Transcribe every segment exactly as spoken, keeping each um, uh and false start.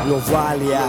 Globalia.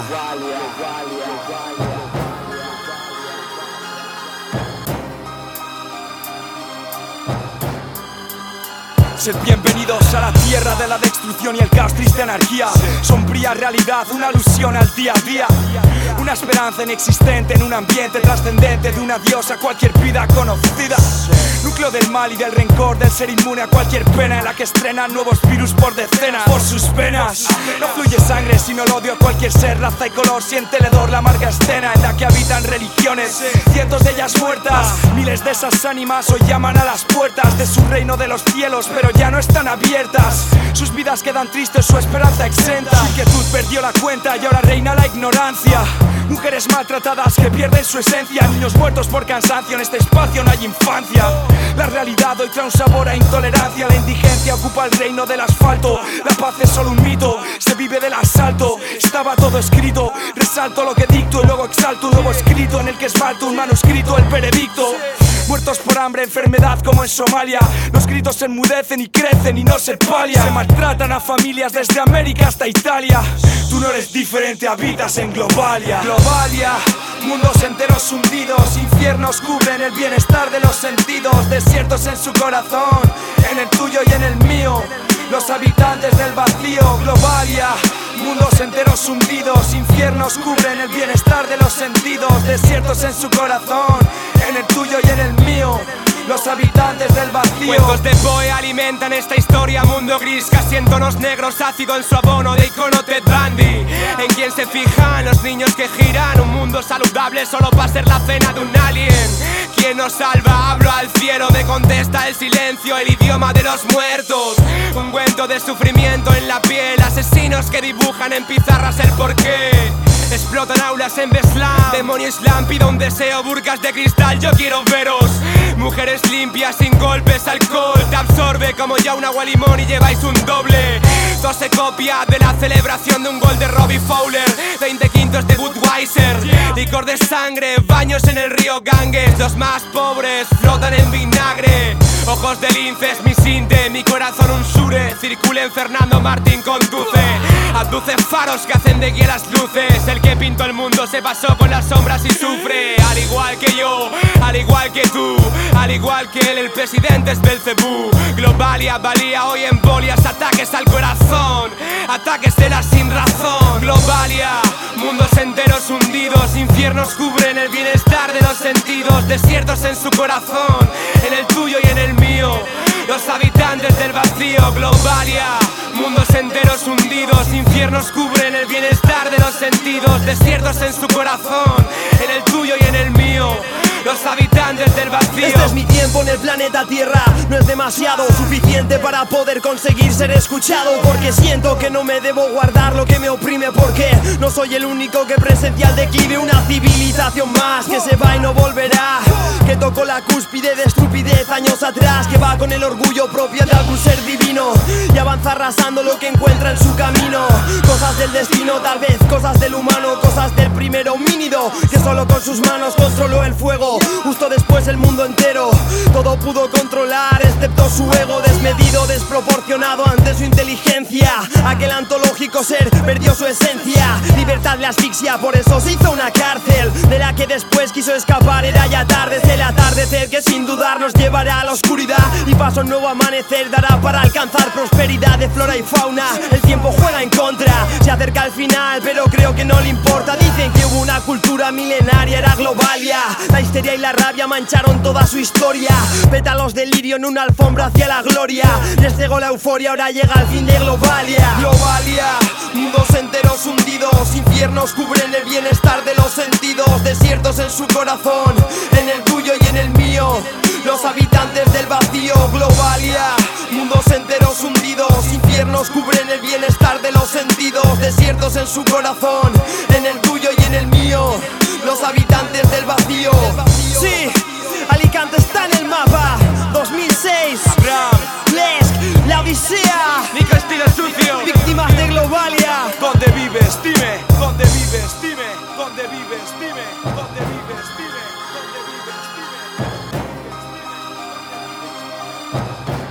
Sed bienvenidos a la tierra de la destrucción y el caos, triste anarquía. Sombría realidad, una alusión al día a día. Una esperanza inexistente en un ambiente trascendente de una diosa cualquier vida conocida. Núcleo del mal y del rencor, del ser inmune a cualquier pena, en la que estrenan nuevos virus por decenas. Por sus penas no fluye sangre sino el odio a cualquier ser, raza y color. Siente el hedor, la amarga escena en la que habitan religiones, cientos de ellas muertas. Miles de esas ánimas hoy llaman a las puertas de su reino de los cielos, pero ya no están abiertas. Sus vidas quedan tristes, su esperanza exenta. Su inquietud perdió la cuenta y ahora reina la ignorancia. Mujeres maltratadas que pierden su esencia, niños muertos por cansancio, en este espacio no hay infancia. La realidad hoy trae un sabor a intolerancia, la indigencia ocupa el reino del asfalto. La paz es solo un mito, se vive del asalto. Estaba todo escrito, resalto lo que dicto y luego exalto un nuevo escrito en el que esmalto un manuscrito, el veredicto. Muertos por hambre, enfermedad como en Somalia. Los gritos se enmudecen y crecen y no se palia. Se maltratan a familias desde América hasta Italia. Tú no eres diferente, habitas en Globalia. Globalia, mundos enteros hundidos, infiernos cubren el bienestar de los sentidos. Desiertos en su corazón, en el tuyo y en el mío. Los habitantes del vacío, Globalia. Mundos enteros hundidos, infiernos cubren el bienestar de los sentidos. Desiertos en su corazón, en el tuyo y en el mío. Los habitantes del vacío. Cuentos de Poe alimentan esta historia. Mundo gris, casi en tonos negros, ácido en su abono de icono Ted Bundy. En quien se fijan los niños que giran. Un mundo saludable solo para ser la cena de un alien. ¿Quién nos salva? Hablo al cielo, me contesta el silencio, el idioma de los muertos. Un cuento de sufrimiento en la piel, asesinos que dibujan en pizarras el porqué. Explotan aulas en Beslam, demonio islam, pido un deseo, burkas de cristal, yo quiero veros. Mujeres limpias, sin golpes, alcohol te absorbe como ya un agua limón y lleváis un doble. Todo se copia de la celebración de un gol de Robbie Fowler. Veinte quintos de Budweiser, licor de sangre, baños en el río Ganges. Los más pobres flotan en vinagre. Ojos de linces, mi sinte, mi corazón un sure. Circulen, Fernando Martín conduce. Abduce faros que hacen de guía las luces. El que pintó el mundo se pasó con las sombras y sufre. Al igual que yo, al igual que tú, al igual que él, el presidente es Belcebú. Globalia, valía hoy en bolias, ataques al corazón, ataques de la sin razón. Globalia, mundos enteros hundidos, infiernos cubren el bienestar de los sentidos. Desiertos en su corazón, en el tuyo y en el mío. Los habitantes del vacío, Globalia, mundos enteros hundidos, infiernos cubren el bienestar de los sentidos. Desiertos en su corazón, en el tuyo y en el mío. Los habitantes del vacío. Este es mi tiempo en el planeta Tierra. No es demasiado suficiente para poder conseguir ser escuchado. Porque siento que no me debo guardar lo que me oprime. Porque no soy el único que presencia el declive. Una civilización más que se va y no volverá. Que tocó la cúspide de estupidez años atrás. Que va con el orgullo propio de algún ser divino y avanza arrasando lo que encuentra en su camino. Cosas del destino, tal vez cosas del humano. Cosas del primer homínido que solo con sus manos controló el fuego. Justo después el mundo entero todo pudo controlar excepto su ego desmedido, desproporcionado ante su inteligencia. Aquel antológico ser perdió su esencia. Libertad le asfixia, por eso se hizo una cárcel de la que después quiso escapar. Era ya tarde, el atardecer que sin dudar nos llevará a la oscuridad. Y paso un nuevo amanecer dará para alcanzar prosperidad de flora y fauna. El tiempo juega en contra, se acerca al final, pero creo que no le importa. Dicen que hubo una cultura milenaria, era Globalia. La histeria y la rabia mancharon toda su historia. Pétalos de lirio en una alfombra hacia la gloria. Les cegó la euforia, ahora llega el fin de Globalia. Globalia, mundos enteros hundidos, infiernos cubren el bienestar de los sentidos. Desiertos en su corazón, en el tuyo y en el mío. Los habitantes del vacío, Globalia. Mundos enteros hundidos, infiernos cubren el bienestar de los sentidos. Desiertos en su corazón, en el tuyo y en el mío. Los habitantes del vacío. Sí, Alicante está en el mapa. dos mil seis, Abraham, Lesk, La Odisea. Nico estilo sucio. Víctimas de Globalia. ¿Dónde vives? Dime. ¿Dónde vives? Dime. ¿Dónde vives? Dime. ¿Dónde vives? Dime. ¿Dónde vives? Dime.